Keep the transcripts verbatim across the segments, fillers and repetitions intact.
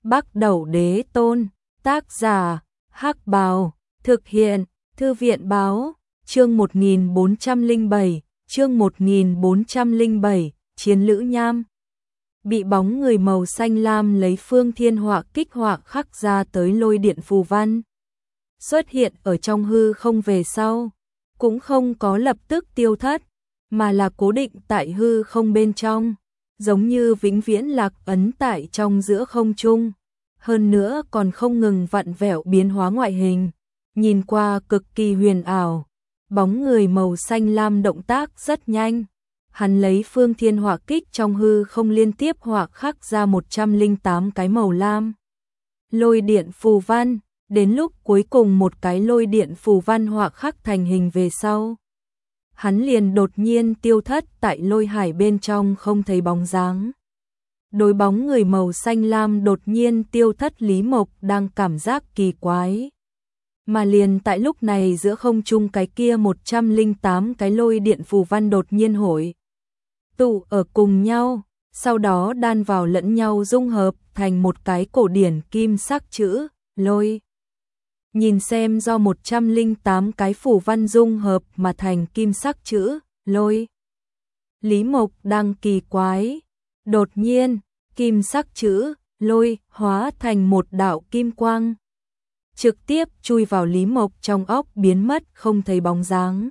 Bắc Đẩu Đế Tôn, tác giả, Hắc Bào, thực hiện, Thư viện Báo, chương một nghìn bốn trăm lẻ bảy, chương một nghìn bốn trăm lẻ bảy, Chiến Lữ Nham. Bị bóng người màu xanh lam lấy phương thiên họa kích họa khắc ra tới lôi điện phù văn. Xuất hiện ở trong hư không về sau, cũng không có lập tức tiêu thất, mà là cố định tại hư không bên trong, giống như vĩnh viễn lạc ấn tại trong giữa không trung. Hơn nữa còn không ngừng vặn vẹo biến hóa ngoại hình, nhìn qua cực kỳ huyền ảo. Bóng người màu xanh lam động tác rất nhanh. Hắn lấy phương thiên họa kích trong hư không liên tiếp họa khắc ra một trăm lẻ tám cái màu lam lôi điện phù văn, đến lúc cuối cùng một cái lôi điện phù văn họa khắc thành hình về sau, hắn liền đột nhiên tiêu thất tại lôi hải bên trong không thấy bóng dáng. Đối bóng người màu xanh lam đột nhiên tiêu thất, Lý Mộc đang cảm giác kỳ quái. Mà liền tại lúc này giữa không trung cái kia một trăm lẻ tám cái lôi điện phù văn đột nhiên hội tụ ở cùng nhau, sau đó đan vào lẫn nhau dung hợp thành một cái cổ điển kim sắc chữ lôi. Nhìn xem do một trăm lẻ tám cái phù văn dung hợp mà thành kim sắc chữ lôi, Lý Mộc đang kỳ quái. Đột nhiên, kim sắc chữ lôi hóa thành một đạo kim quang, trực tiếp chui vào Lý Mộc trong óc biến mất không thấy bóng dáng.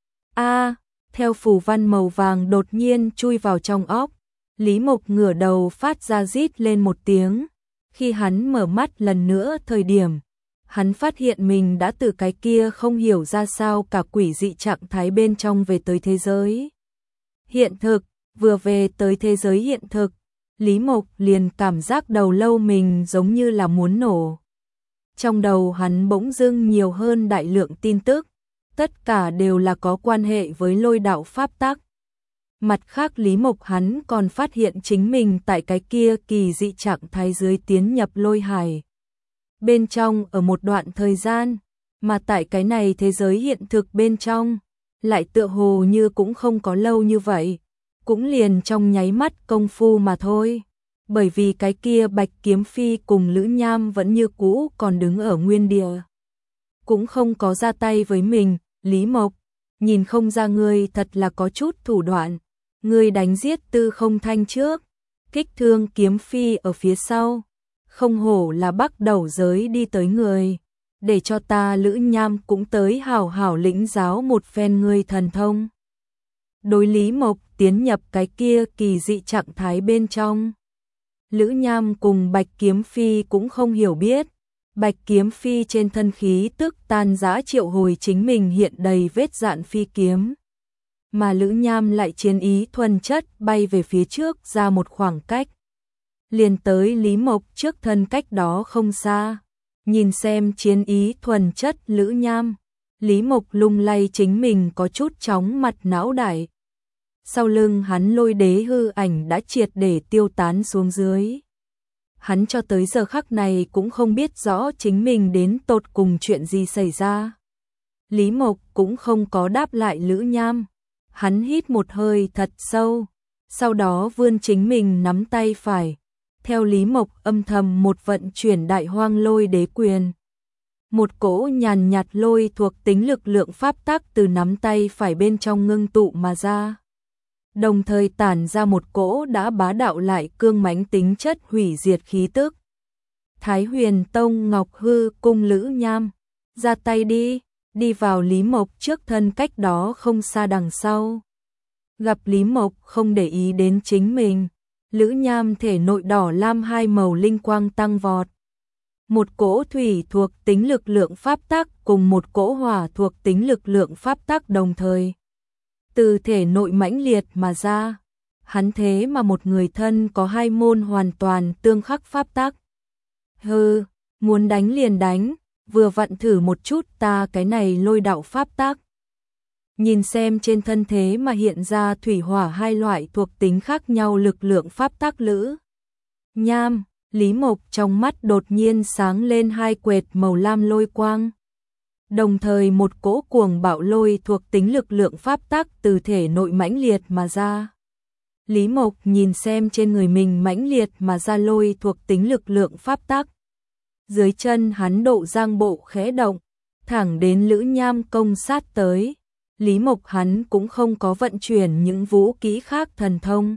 A, theo phù văn màu vàng đột nhiên chui vào trong óc, Lý Mộc ngửa đầu phát ra rít lên một tiếng. Khi hắn mở mắt lần nữa thời điểm, hắn phát hiện mình đã từ cái kia không hiểu ra sao cả quỷ dị trạng thái bên trong về tới thế giới hiện thực. Vừa về tới thế giới hiện thực, Lý Mộc liền cảm giác đầu lâu mình giống như là muốn nổ. Trong đầu hắn bỗng dưng nhiều hơn đại lượng tin tức, tất cả đều là có quan hệ với lôi đạo pháp tắc. Mặt khác, Lý Mộc hắn còn phát hiện chính mình tại cái kia kỳ dị trạng thái dưới tiến nhập lôi hải bên trong ở một đoạn thời gian, mà tại cái này thế giới hiện thực bên trong lại tựa hồ như cũng không có lâu như vậy, cũng liền trong nháy mắt công phu mà thôi. Bởi vì cái kia Bạch Kiếm Phi cùng Lữ Nham vẫn như cũ còn đứng ở nguyên địa, cũng không có ra tay với mình. Lý Mộc, nhìn không ra ngươi thật là có chút thủ đoạn. Ngươi đánh giết Tư Không Thanh trước, kích thương Kiếm Phi ở phía sau, không hổ là Bắc Đẩu giới đi tới người, để cho ta Lữ Nham cũng tới hảo hảo lĩnh giáo một phen ngươi thần thông. Đối Lý Mộc tiến nhập cái kia kỳ dị trạng thái bên trong, Lữ Nham cùng Bạch Kiếm Phi cũng không hiểu biết. Bạch Kiếm Phi trên thân khí tức tan rã triệu hồi chính mình hiện đầy vết dạn phi kiếm, mà Lữ Nham lại chiến ý thuần chất bay về phía trước ra một khoảng cách, liền tới Lý Mộc trước thân cách đó không xa. Nhìn xem chiến ý thuần chất Lữ Nham, Lý Mộc lung lay chính mình có chút chóng mặt não đại. Sau lưng hắn lôi đế hư ảnh đã triệt để tiêu tán xuống dưới. Hắn cho tới giờ khắc này cũng không biết rõ chính mình đến tột cùng chuyện gì xảy ra. Lý Mộc cũng không có đáp lại Lữ Nham. Hắn hít một hơi thật sâu, sau đó vươn chính mình nắm tay phải. Theo Lý Mộc âm thầm một vận chuyển đại hoang lôi đế quyền. Một cỗ nhàn nhạt lôi thuộc tính lực lượng pháp tắc từ nắm tay phải bên trong ngưng tụ mà ra, đồng thời tản ra một cỗ đã bá đạo lại cương mãnh tính chất hủy diệt khí tức. Thái Huyền Tông Ngọc Hư cung Lữ Nham, ra tay đi, đi vào Lý Mộc trước thân cách đó không xa đằng sau. Gặp Lý Mộc không để ý đến chính mình, Lữ Nham thể nội đỏ lam hai màu linh quang tăng vọt. Một cỗ thủy thuộc tính lực lượng pháp tắc cùng một cỗ hỏa thuộc tính lực lượng pháp tắc đồng thời từ thể nội mãnh liệt mà ra. Hắn thế mà một người thân có hai môn hoàn toàn tương khắc pháp tắc. Hừ, muốn đánh liền đánh, vừa vặn thử một chút ta cái này lôi đạo pháp tắc. Nhìn xem trên thân thế mà hiện ra thủy hỏa hai loại thuộc tính khác nhau lực lượng pháp tắc Lữ Nham, Lý Mộc trong mắt đột nhiên sáng lên hai quệt màu lam lôi quang. Đồng thời một cỗ cuồng bạo lôi thuộc tính lực lượng pháp tắc từ thể nội mãnh liệt mà ra. Lý Mộc nhìn xem trên người mình mãnh liệt mà ra lôi thuộc tính lực lượng pháp tắc. Dưới chân hắn độ giang bộ khẽ động, thẳng đến Lữ Nham công sát tới. Lý Mộc hắn cũng không có vận chuyển những vũ kỹ khác thần thông.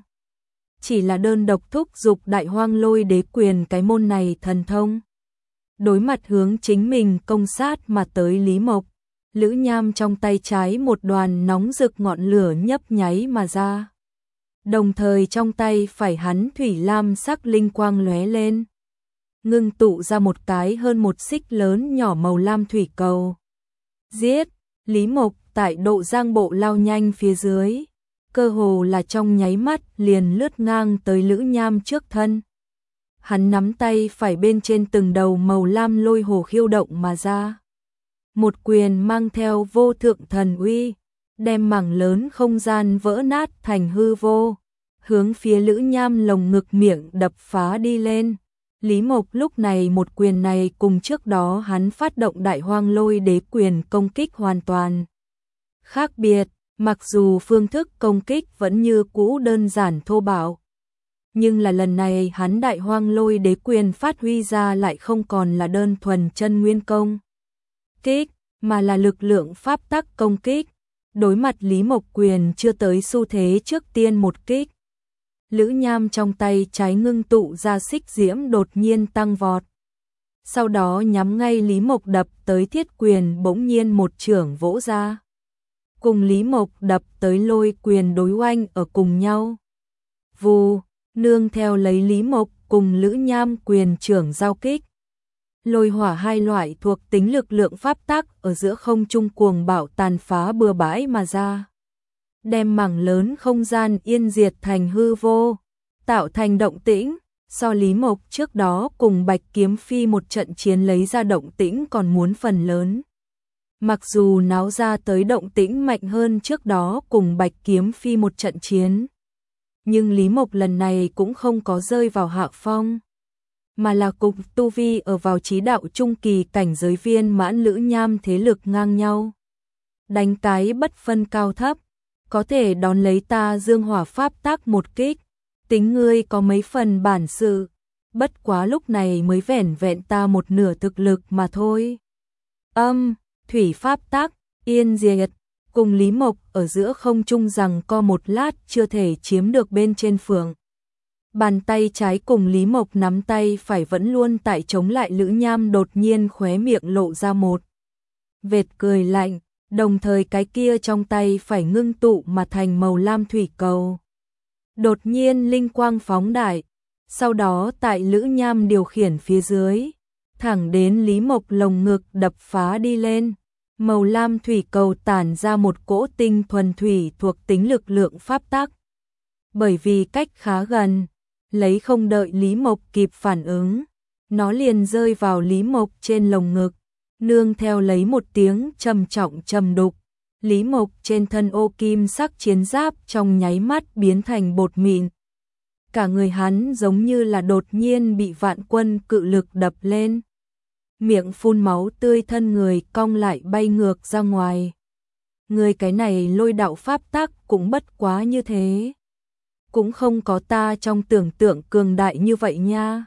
Chỉ là đơn độc thúc dục Đại Hoang Lôi Đế Quyền cái môn này thần thông. Đối mặt hướng chính mình công sát mà tới Lý Mộc, Lữ Nham trong tay trái một đoàn nóng rực ngọn lửa nhấp nháy mà ra. Đồng thời trong tay phải hắn thủy lam sắc linh quang lóe lên, ngưng tụ ra một cái hơn một xích lớn nhỏ màu lam thủy cầu. Giết! Lý Mộc tại độ giang bộ lao nhanh phía dưới, cơ hồ là trong nháy mắt liền lướt ngang tới Lữ Nham trước thân. Hắn nắm tay phải bên trên từng đầu màu lam lôi hồ khiêu động mà ra. Một quyền mang theo vô thượng thần uy, đem mảng lớn không gian vỡ nát thành hư vô, hướng phía Lữ Nham lồng ngực miệng đập phá đi lên. Lý Mộc lúc này một quyền này cùng trước đó hắn phát động Đại Hoang Lôi Đế Quyền công kích hoàn toàn khác biệt, mặc dù phương thức công kích vẫn như cũ đơn giản thô bạo. Nhưng là lần này hắn Đại Hoang Lôi Đế Quyền phát huy ra lại không còn là đơn thuần chân nguyên công kích, mà là lực lượng pháp tắc công kích. Đối mặt Lý Mộc quyền chưa tới xu thế trước tiên một kích, Lữ Nham trong tay trái ngưng tụ ra xích diễm đột nhiên tăng vọt. Sau đó nhắm ngay Lý Mộc đập tới thiết quyền bỗng nhiên một chưởng vỗ ra. Cùng Lý Mộc đập tới lôi quyền đối oanh ở cùng nhau. Vù, nương theo lấy Lý Mộc cùng Lữ Nham quyền chưởng giao kích. Lôi hỏa hai loại thuộc tính lực lượng pháp tắc ở giữa không trung cuồng bạo tàn phá bừa bãi mà ra. Đem mảng lớn không gian yên diệt thành hư vô, tạo thành động tĩnh, so Lý Mộc trước đó cùng Bạch Kiếm Phi một trận chiến lấy ra động tĩnh còn muốn phần lớn. Mặc dù náo ra tới động tĩnh mạnh hơn trước đó cùng Bạch Kiếm Phi một trận chiến, nhưng Lý Mộc lần này cũng không có rơi vào hạ phong, mà là cục tu vi ở vào chí đạo trung kỳ cảnh giới viên mãn Lữ Nham thế lực ngang nhau. Đánh cái bất phân cao thấp, có thể đón lấy ta dương hỏa pháp tắc một kích, tính ngươi có mấy phần bản sự, bất quá lúc này mới vẻn vẹn ta một nửa thực lực mà thôi. Âm, thủy pháp tắc, yên diệt, cùng Lý Mộc ở giữa không trung rằng co một lát chưa thể chiếm được bên trên phường. Bàn tay trái cùng Lý Mộc nắm tay phải vẫn luôn tại chống lại Lữ Nham đột nhiên khóe miệng lộ ra một vệt cười lạnh, đồng thời cái kia trong tay phải ngưng tụ mà thành màu lam thủy cầu. Đột nhiên linh quang phóng đại, sau đó tại Lữ Nham điều khiển phía dưới, thẳng đến Lý Mộc lồng ngực đập phá đi lên. Màu lam thủy cầu tản ra một cỗ tinh thuần thủy thuộc tính lực lượng pháp tắc. Bởi vì cách khá gần, lấy không đợi Lý Mộc kịp phản ứng, nó liền rơi vào Lý Mộc trên lồng ngực, nương theo lấy một tiếng trầm trọng trầm đục. Lý Mộc trên thân ô kim sắc chiến giáp trong nháy mắt biến thành bột mịn. Cả người hắn giống như là đột nhiên bị vạn quân cự lực đập lên. Miệng phun máu tươi, thân người cong lại bay ngược ra ngoài. Người cái này lôi đạo pháp tắc cũng bất quá như thế. Cũng không có ta trong tưởng tượng cường đại như vậy nha.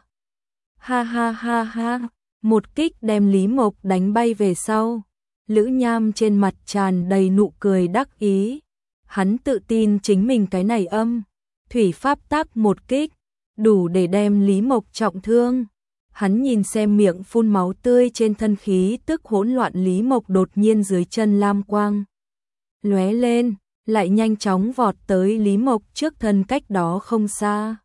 Ha ha ha ha, một kích đem Lý Mộc đánh bay về sau. Lữ Nham trên mặt tràn đầy nụ cười đắc ý. Hắn tự tin chính mình cái này âm, thủy pháp tắc một kích, đủ để đem Lý Mộc trọng thương. Hắn nhìn xem miệng phun máu tươi trên thân khí tức hỗn loạn Lý Mộc đột nhiên dưới chân lam quang lóe lên, lại nhanh chóng vọt tới Lý Mộc trước thân cách đó không xa.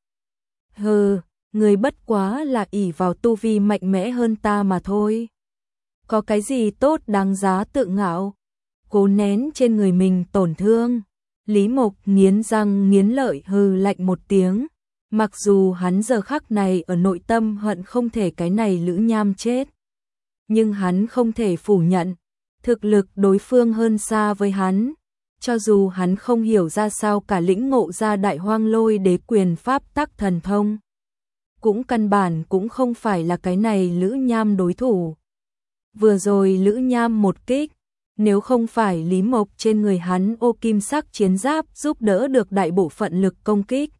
Hừ, người bất quá là ỷ vào tu vi mạnh mẽ hơn ta mà thôi. Có cái gì tốt đáng giá tự ngạo? Cố nén trên người mình tổn thương. Lý Mộc nghiến răng nghiến lợi hừ lạnh một tiếng. Mặc dù hắn giờ khắc này ở nội tâm hận không thể cái này Lữ Nham chết, nhưng hắn không thể phủ nhận, thực lực đối phương hơn xa với hắn. Cho dù hắn không hiểu ra sao cả lĩnh ngộ ra Đại Hoang Lôi Đế Quyền pháp tắc thần thông, cũng căn bản cũng không phải là cái này Lữ Nham đối thủ. Vừa rồi Lữ Nham một kích, Nếu không phải Lý Mộc trên người hắn ô kim sắc chiến giáp giúp đỡ được đại bộ phận lực công kích,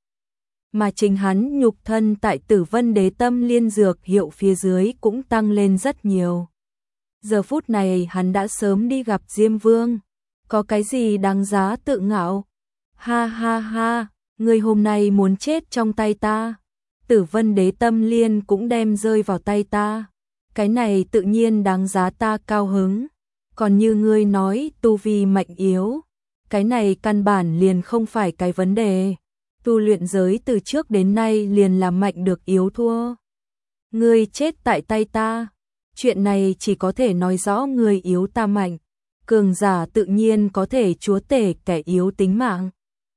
mà chính hắn nhục thân tại Tử Vân Đế Tâm Liên dược hiệu phía dưới cũng tăng lên rất nhiều. Giờ phút này hắn đã sớm đi gặp Diêm Vương, có cái gì đáng giá tự ngạo? Ha ha ha, người hôm nay muốn chết trong tay ta. Tử Vân Đế Tâm Liên cũng đem rơi vào tay ta. Cái này tự nhiên đáng giá ta cao hứng. Còn như ngươi nói tu vi mạnh yếu, cái này căn bản liền không phải cái vấn đề. Tu luyện giới từ trước đến nay liền là mạnh được yếu thua. Ngươi chết tại tay ta, chuyện này chỉ có thể nói rõ người yếu ta mạnh. Cường giả tự nhiên có thể chúa tể kẻ yếu tính mạng.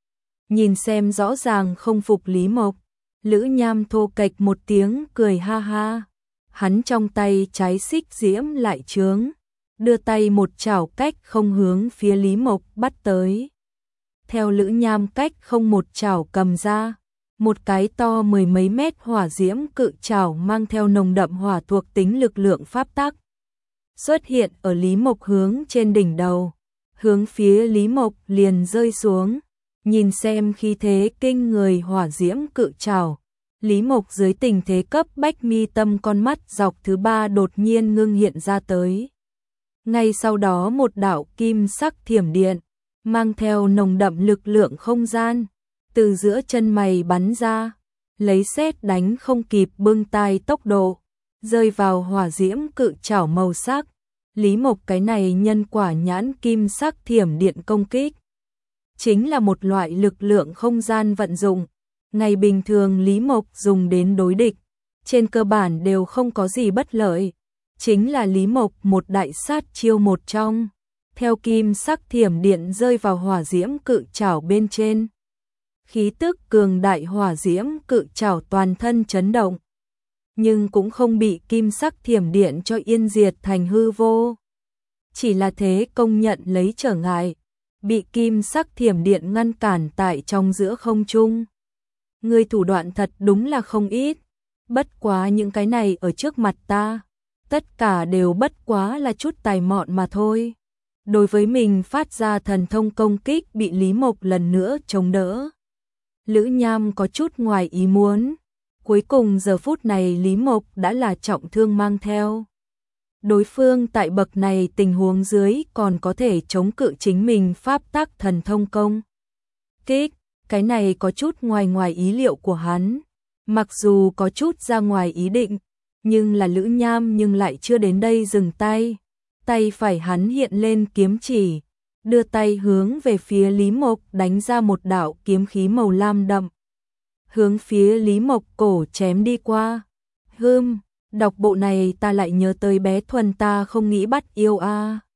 Nhìn xem rõ ràng không phục Lý Mộc, Lữ Nham thô kệch một tiếng cười ha ha. Hắn trong tay trái xích diễm lại trướng, đưa tay một chảo cách không hướng phía Lý Mộc bắt tới. Theo Lữ Nham cách không một chảo cầm ra, một cái to mười mấy mét hỏa diễm cự chảo mang theo nồng đậm hỏa thuộc tính lực lượng pháp tắc xuất hiện ở Lý Mộc hướng trên đỉnh đầu, hướng phía Lý Mộc liền rơi xuống. Nhìn xem khí thế kinh người hỏa diễm cự chảo, Lý Mộc dưới tình thế cấp bách mi tâm con mắt dọc thứ ba đột nhiên ngưng hiện ra tới. Ngay sau đó một đạo kim sắc thiểm điện, mang theo nồng đậm lực lượng không gian, từ giữa chân mày bắn ra, lấy sét đánh không kịp bưng tai tốc độ, rơi vào hỏa diễm cự chảo màu sắc. Lý Mộc cái này nhân quả nhãn kim sắc thiểm điện công kích, chính là một loại lực lượng không gian vận dụng. Ngày bình thường Lý Mộc dùng đến đối địch, trên cơ bản đều không có gì bất lợi. Chính là Lý Mộc một đại sát chiêu một trong. Theo kim sắc thiểm điện rơi vào hỏa diễm cự chảo bên trên, khí tức cường đại hỏa diễm cự chảo toàn thân chấn động, nhưng cũng không bị kim sắc thiểm điện cho yên diệt thành hư vô. Chỉ là thế công nhận lấy trở ngại, bị kim sắc thiểm điện ngăn cản tại trong giữa không trung. Người thủ đoạn thật đúng là không ít, bất quá những cái này ở trước mặt ta, tất cả đều bất quá là chút tài mọn mà thôi. Đối với mình phát ra thần thông công kích bị Lý Mộc lần nữa chống đỡ, Lữ Nham có chút ngoài ý muốn. Cuối cùng giờ phút này Lý Mộc đã là trọng thương mang theo. Đối phương tại bậc này tình huống dưới còn có thể chống cự chính mình pháp tắc thần thông công kích, cái này có chút ngoài ngoài ý liệu của hắn. Mặc dù có chút ra ngoài ý định, nhưng là Lữ Nham nhưng lại chưa đến đây dừng tay. Tay phải hắn hiện lên kiếm chỉ, đưa tay hướng về phía Lý Mộc đánh ra một đạo kiếm khí màu lam đậm, hướng phía Lý Mộc cổ chém đi qua. Hừm, đọc bộ này ta lại nhớ tới bé Thuần ta không nghĩ bắt yêu a. À.